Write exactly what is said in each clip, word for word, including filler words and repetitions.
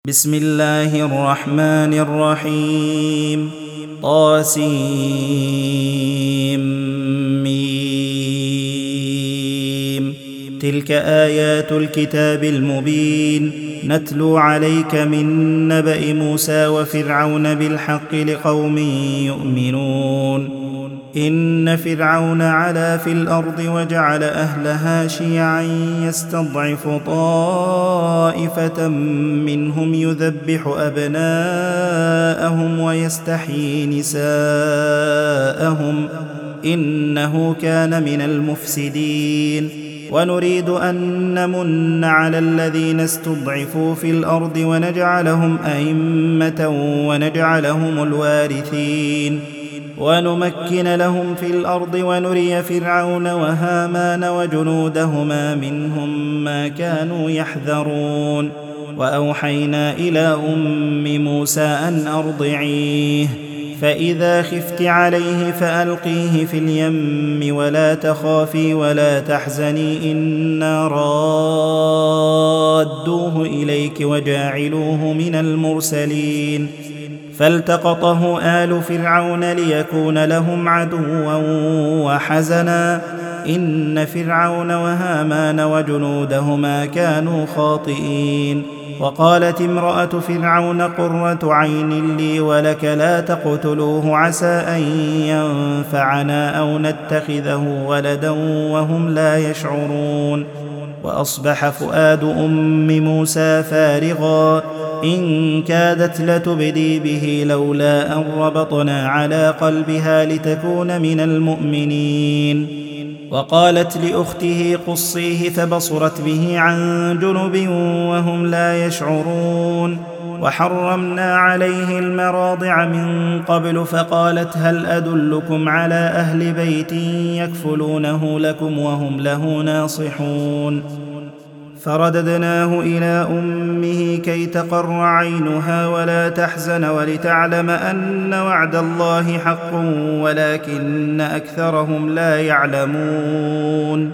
بسم الله الرحمن الرحيم طاسيم. تلك آيات الكتاب المبين نتلو عليك من نبأ موسى وفرعون بالحق لقوم يؤمنون. إن فرعون علا في الأرض وجعل أهلها شيعا يستضعف طائفة منهم يذبح أبناءهم ويستحيي نساءهم إنه كان من المفسدين. ونريد أن نمن على الذين استضعفوا في الأرض ونجعلهم أئمة ونجعلهم الوارثين ونمكن لهم في الأرض ونري فرعون وهامان وجنودهما منهم ما كانوا يحذرون. وأوحينا إلى أم موسى أن أرضعيه فإذا خفت عليه فألقيه في اليم ولا تخافي ولا تحزني إنا رادوه إليك وجاعلوه من المرسلين. فالتقطه آل فرعون ليكون لهم عدوا وحزنا إن فرعون وهامان وجنودهما كانوا خاطئين. وقالت امرأة فرعون قرة عين لي ولك لا تقتلوه عسى أن ينفعنا أو نتخذه ولدا وهم لا يشعرون. وأصبح فؤاد أم موسى فارغا إن كادت لتبدي به لولا أن ربطنا على قلبها لتكون من المؤمنين. وقالت لأخته قصيه فبصرت به عن جنب وهم لا يشعرون. وحرمنا عليه المراضع من قبل فقالت هل أدلكم على أهل بيت يكفلونه لكم وهم له ناصحون. فرددناه إلى أمه كي تقر عينها ولا تحزن ولتعلم أن وعد الله حق ولكن أكثرهم لا يعلمون.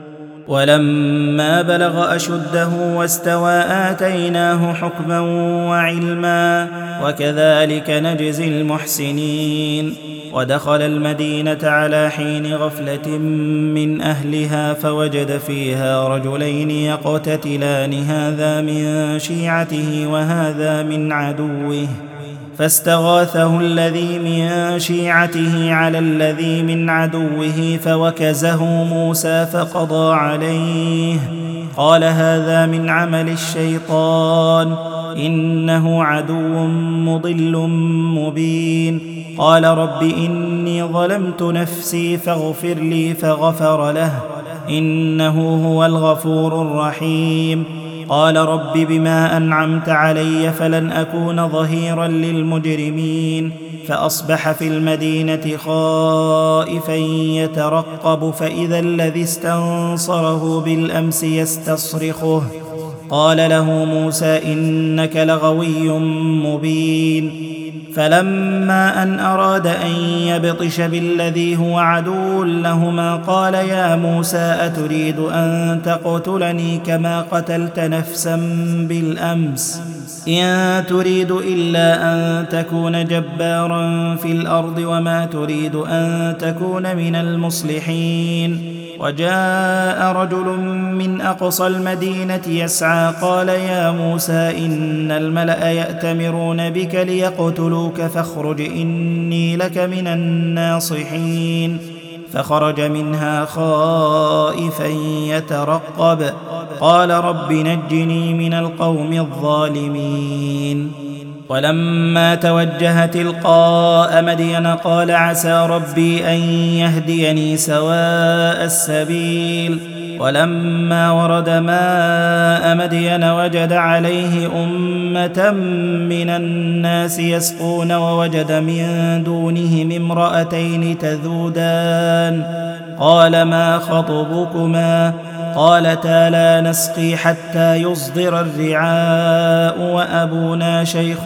ولما بلغ أشده واستوى آتيناه حكما وعلما وكذلك نجزي المحسنين. ودخل المدينة على حين غفلة من أهلها فوجد فيها رجلين يقتتلان هذا من شيعته وهذا من عدوه فاستغاثه الذي من شيعته على الذي من عدوه فوكزه موسى فقضى عليه قال هذا من عمل الشيطان إنه عدو مضل مبين. قال رب إني ظلمت نفسي فاغفر لي فغفر له إنه هو الغفور الرحيم. قال رب بما أنعمت علي فلن أكون ظهيرا للمجرمين. فأصبح في المدينة خائفا يترقب فإذا الذي استنصره بالأمس يستصرخه قال له موسى إنك لغوي مبين. فلما أن أراد أن يبطش بالذي هو عدو لهما قال يا موسى أتريد أن تقتلني كما قتلت نفسا بالأمس إن تريد إلا أن تكون جبارا في الأرض وما تريد أن تكون من المصلحين. وجاء رجل من أقصى المدينة يسعى قال يا موسى إن الملأ يأتمرون بك ليقتلوك فاخرج إني لك من الناصحين. فخرج منها خائفا يترقب قال رب نجني من القوم الظالمين. ولما توجه تلقاء مدين قال عسى ربي أن يهديني سواء السبيل. ولما ورد ماء مدين وجد عليه أمة من الناس يسقون ووجد من دونهم امرأتين تذودان قال ما خطبكما قالتا لا نسقي حتى يصدر الرعاء وأبونا شيخ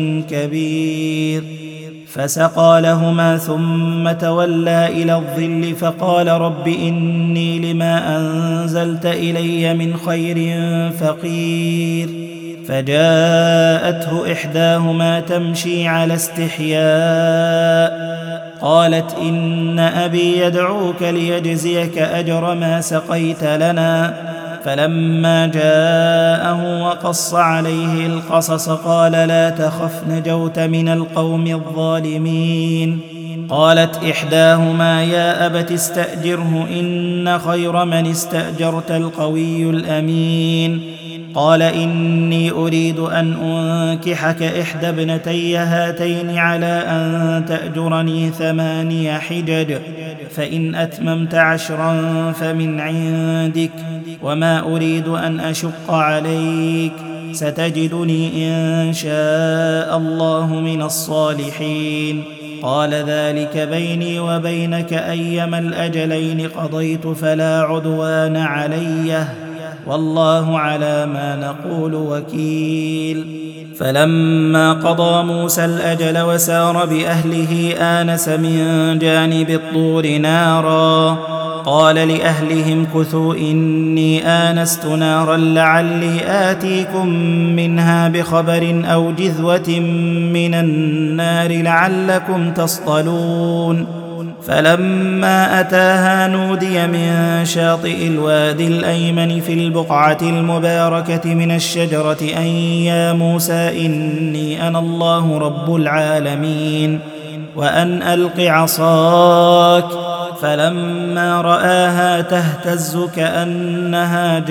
كبير. فسقى لهما ثم تولى إلى الظل فقال رب إني لما أنزلت إلي من خير فقير. فجاءته إحداهما تمشي على استحياء قالت إن أبي يدعوك ليجزيك أجر ما سقيت لنا. فلما جاءه وقص عليه القصص قال لا تخف نجوت من القوم الظالمين. قالت إحداهما يا أبت استأجره إن خير من استأجرت القوي الأمين. قال إني أريد أن أنكحك إحدى ابنتي هاتين على أن تأجرني ثماني حجج فإن أتممت عشرا فمن عندك وما أريد أن أشق عليك ستجدني إن شاء الله من الصالحين. قال ذلك بيني وبينك أيما الأجلين قضيت فلا عدوان علي والله على ما نقول وكيل. فلما قضى موسى الأجل وسار بأهله آنس من جانب الطور نارا قال لأهلهم كثوا إني آنست نارا لعلي آتيكم منها بخبر أو جذوة من النار لعلكم تصطلون. فلما أتاها نودي من شاطئ الوادي الأيمن في البقعة المباركة من الشجرة أن يا موسى إني أنا الله رب العالمين وأن ألق عصاك. فلما رآها تهتز كأنها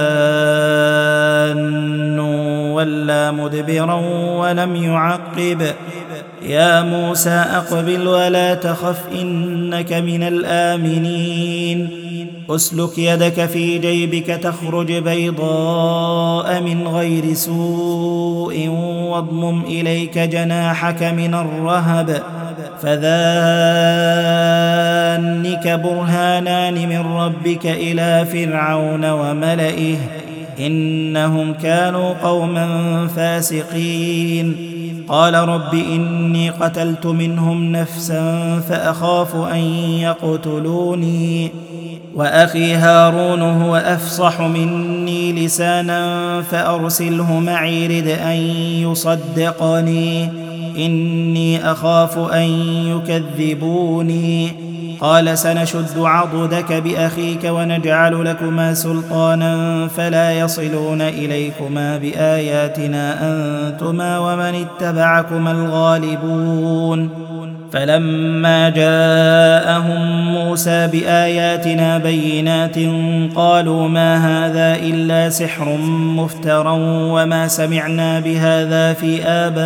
جان ولى مدبرا ولم يعقب. يا موسى أقبل ولا تخف إنك من الآمنين. أسلك يدك في جيبك تخرج بيضاء من غير سوء واضمم إليك جناحك من الرهب فذانك برهانان من ربك إلى فرعون وملئه إنهم كانوا قوما فاسقين. قال رب إني قتلت منهم نفسا فأخاف أن يقتلوني وأخي هارون هو أفصح مني لسانا فأرسله معي رد أن يصدقني إني أخاف أن يكذبوني. قال سنشد عضدك بأخيك ونجعل لكما سلطانا فلا يصلون إليكما بآياتنا أنتما ومن اتبعكما الغالبون. فلما جاءهم موسى بآياتنا بينات قالوا ما هذا إلا سحر مفترى وما سمعنا بهذا في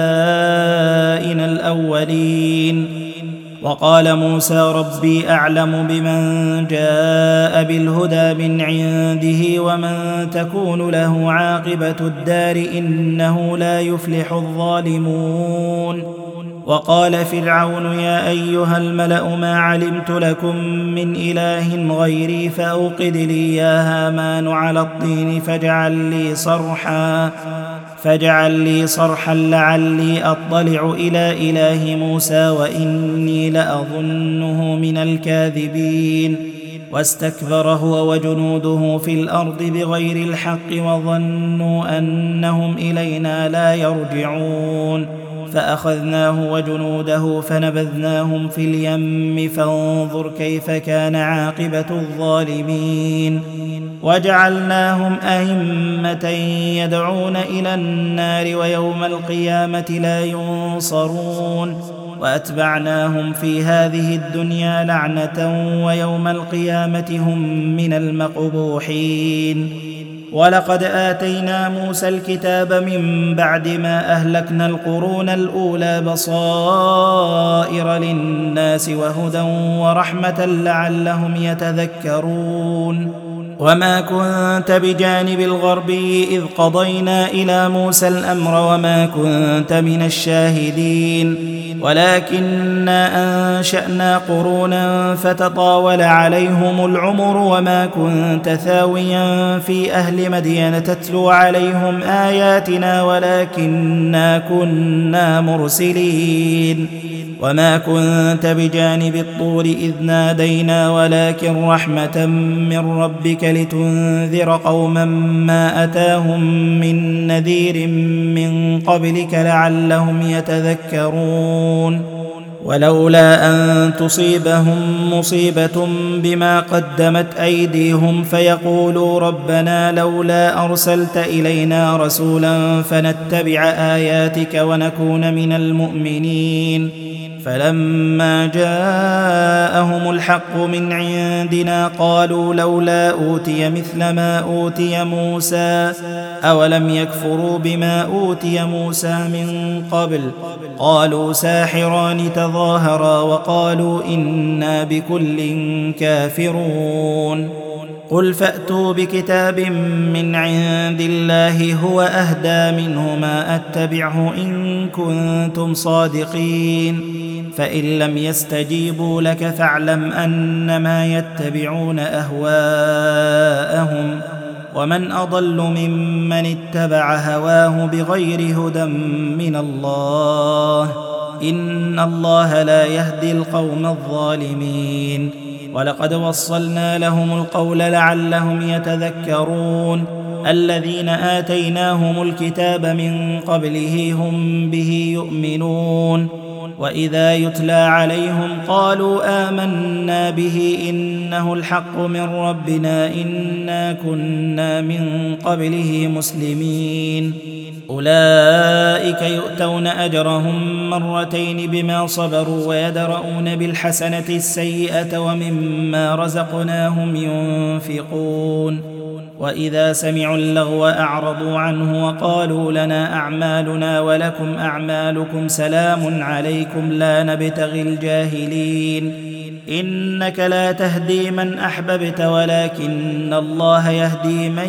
آبائنا الأولين. وقال موسى ربي أعلم بمن جاء بالهدى من عنده ومن تكون له عاقبة الدار إنه لا يفلح الظالمون. وقال فرعون يا أيها الملأ ما علمت لكم من إله غيري فأوقد لي يا هامان على الطين فاجعل لي صرحا فاجعل لي صرحا لعلي أطلع إلى إله موسى وإني لأظنه من الكاذبين. واستكبر هو وجنوده في الأرض بغير الحق وظنوا أنهم إلينا لا يرجعون. فأخذناه وجنوده فنبذناهم في اليم فانظر كيف كان عاقبة الظالمين. وجعلناهم أئمة يدعون إلى النار ويوم القيامة لا ينصرون. وأتبعناهم في هذه الدنيا لعنة ويوم القيامة هم من المقبوحين. ولقد آتينا موسى الكتاب من بعد ما أهلكنا القرون الأولى بصائر للناس وهدى ورحمة لعلهم يتذكرون. وما كنت بجانب الغربي إذ قضينا إلى موسى الأمر وما كنت من الشاهدين ولكننا أنشأنا قرونا فتطاول عليهم العمر وما كنت ثاويا في أهل مدين تتلو عليهم آياتنا ولكننا كنا مرسلين. وما كنت بجانب الطور إذ نادينا ولكن رحمة من ربك لتنذر قوما ما أتاهم من نذير من قبلك لعلهم يتذكرون ولولا أن تصيبهم مصيبة بما قدمت أيديهم فيقولوا ربنا لولا أرسلت إلينا رسولا فنتبع آياتك ونكون من المؤمنين فلما جاءهم الحق من عندنا قالوا لولا أوتي مثل ما أوتي موسى أولم يكفروا بما أوتي موسى من قبل قالوا ساحران تظاهرا وقالوا إنا بكل كافرون قل فأتوا بكتاب من عند الله هو أهدى منهما أتبعه إن كنتم صادقين فإن لم يستجيبوا لك فاعلم أنما يتبعون أهواءهم ومن أضل ممن اتبع هواه بغير هدى من الله إن الله لا يهدي القوم الظالمين ولقد وصلنا لهم القول لعلهم يتذكرون الذين آتيناهم الكتاب من قبله هم به يؤمنون وإذا يتلى عليهم قالوا آمنا به إنه الحق من ربنا إنا كنا من قبله مسلمين أولئك يؤتون أجرهم مرتين بما صبروا ويدرؤون بالحسنة السيئة ومما رزقناهم ينفقون وإذا سمعوا اللغو أعرضوا عنه وقالوا لنا أعمالنا ولكم أعمالكم سلام عليكم لا نبتغي الجاهلين إنك لا تهدي من أحببت ولكن الله يهدي من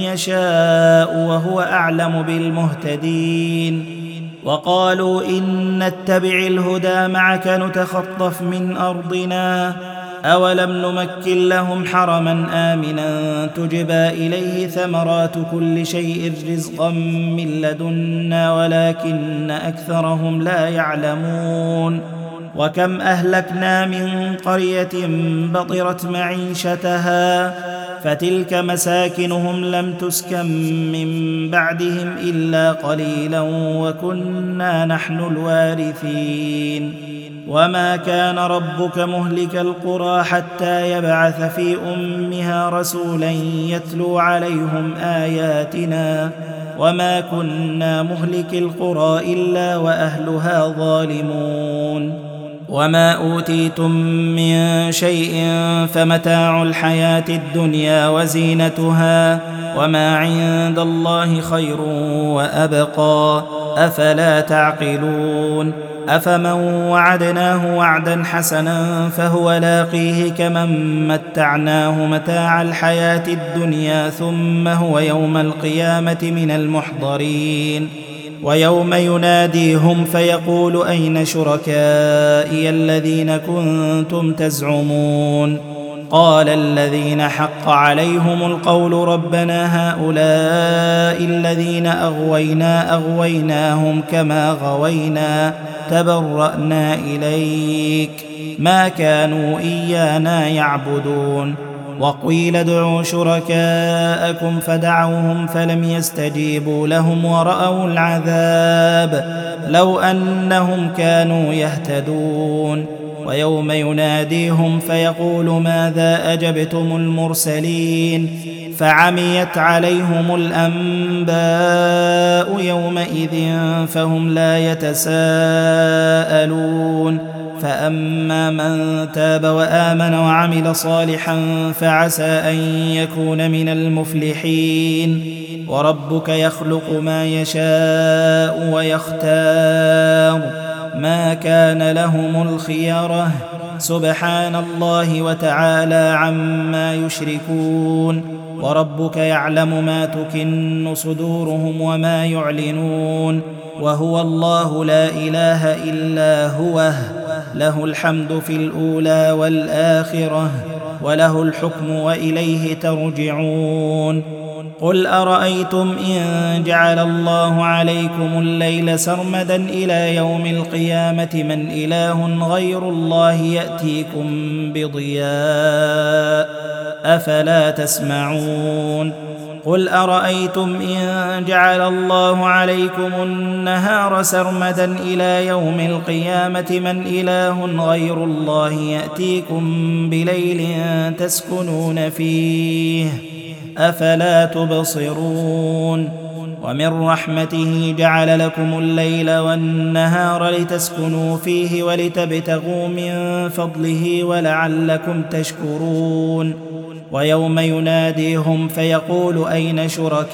يشاء وهو أعلم بالمهتدين وقالوا إن نتبع الهدى معك نتخطف من أرضنا أولم نمكن لهم حرما آمنا تجبى إليه ثمرات كل شيء رزقا من لدنا ولكن أكثرهم لا يعلمون وكم أهلكنا من قرية بطرت معيشتها فتلك مساكنهم لم تسكن من بعدهم إلا قليلا وكنا نحن الوارثين وما كان ربك مهلك القرى حتى يبعث في أمها رسولا يتلو عليهم آياتنا وما كنا مهلك القرى إلا وأهلها ظالمون وما أوتيتم من شيء فمتاع الحياة الدنيا وزينتها وما عند الله خير وأبقى أفلا تعقلون أفمن وعدناه وعدا حسنا فهو لاقيه كمن متعناه متاع الحياة الدنيا ثم هو يوم القيامة من المحضرين ويوم يناديهم فيقول أين شركائي الذين كنتم تزعمون قال الذين حق عليهم القول ربنا هؤلاء الذين أغوينا أغويناهم كما غوينا تبرأنا إليك ما كانوا إيانا يعبدون وقيل ادعوا شركاءكم فدعوهم فلم يستجيبوا لهم ورأوا العذاب لو أنهم كانوا يهتدون ويوم يناديهم فيقول ماذا أجبتم المرسلين فعميت عليهم الأنباء يومئذ فهم لا يتساءلون فأما من تاب وآمن وعمل صالحا فعسى أن يكون من المفلحين وربك يخلق ما يشاء ويختار ما كان لهم الخيرة سبحان الله وتعالى عما يشركون وربك يعلم ما تكن صدورهم وما يعلنون وهو الله لا إله إلا هو له الحمد في الأولى والآخرة وله الحكم وإليه ترجعون قل أرأيتم إن جعل الله عليكم الليل سرمدا إلى يوم القيامة من إله غير الله يأتيكم بضياء أفلا تسمعون قل أرأيتم إن جعل الله عليكم النهار سرمدا إلى يوم القيامة من إله غير الله يأتيكم بليل تسكنون فيه أفلا تبصرون ومن رحمته جعل لكم الليل والنهار لتسكنوا فيه ولتبتغوا من فضله ولعلكم تشكرون ويوم يناديهم فيقول أين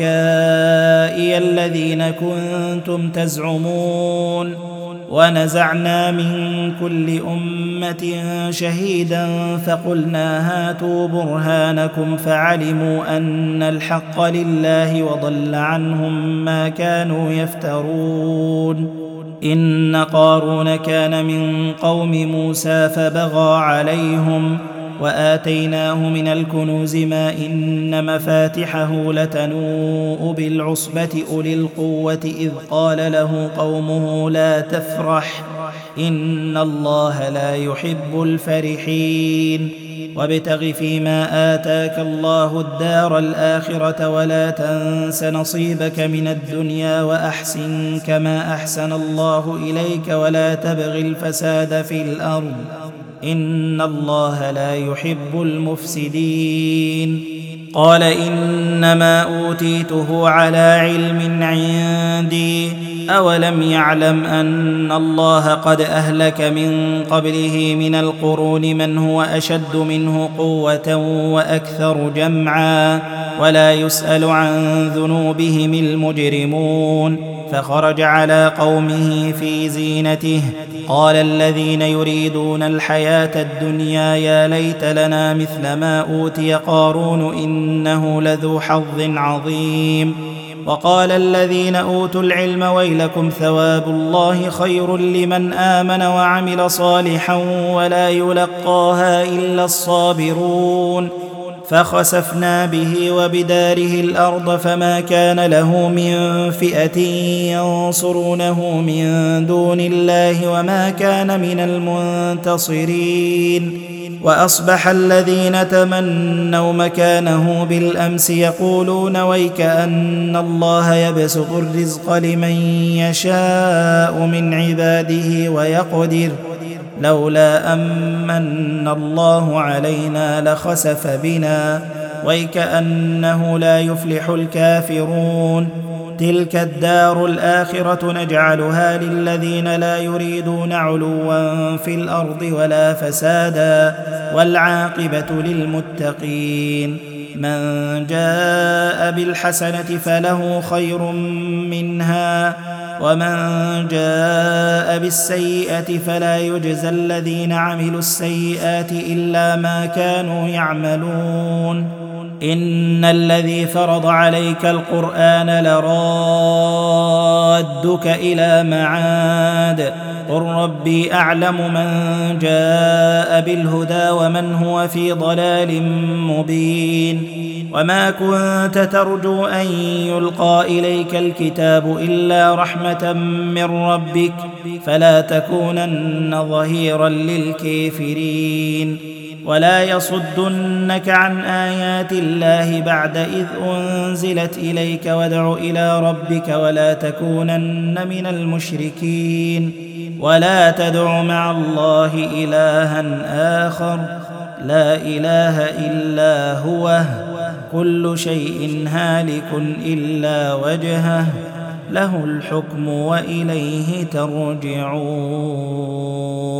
شركائي الذين كنتم تزعمون ونزعنا من كل أمة شهيدا فقلنا هاتوا برهانكم فعلموا أن الحق لله وضل عنهم ما كانوا يفترون إن قارون كان من قوم موسى فبغى عليهم وآتيناه من الكنوز ما إن مفاتحه لتنوء بالعصبة أولي القوة إذ قال له قومه لا تفرح إن الله لا يحب الفرحين وابتغ فيما آتاك الله الدار الآخرة ولا تنس نصيبك من الدنيا وأحسن كما أحسن الله إليك ولا تبغ الفساد في الأرض إن الله لا يحب المفسدين قال إنما أوتيته على علم عندي أولم يعلم أن الله قد أهلك من قبله من القرون من هو أشد منه قوة وأكثر جمعا ولا يسأل عن ذنوبهم المجرمون فخرج على قومه في زينته قال الذين يريدون الحياة الدنيا يا ليت لنا مثل ما أوتي قارون إنه لذو حظ عظيم وقال الذين أوتوا العلم ويلكم ثواب الله خير لمن آمن وعمل صالحا ولا يلقاها إلا الصابرون فخسفنا به وبداره الأرض فما كان له من فئة ينصرونه من دون الله وما كان من المنتصرين وأصبح الذين تمنوا مكانه بالأمس يقولون ويك أن الله يبسط الرزق لمن يشاء من عباده ويقدر لولا أمن الله علينا لخسف بنا ويكأنه لا يفلح الكافرون تلك الدار الآخرة نجعلها للذين لا يريدون علوا في الأرض ولا فسادا والعاقبة للمتقين من جاء بالحسنة فله خير منها ومن جاء بالسيئة فلا يجزى الذين عملوا السيئات إلا ما كانوا يعملون إن الذي فرض عليك القرآن لرادك إلى معاد قل ربي أعلم من جاء بالهدى ومن هو في ضلال مبين وما كنت ترجو أن يلقى إليك الكتاب إلا رحمة من ربك فلا تكونن ظهيرا للكافرين ولا يصدنك عن آيات الله بعد إذ أنزلت إليك وادع إلى ربك ولا تكونن من المشركين ولا تدع مع الله إلها آخر لا إله إلا هو كل شيء هالك إلا وجهه له الحكم وإليه ترجعون.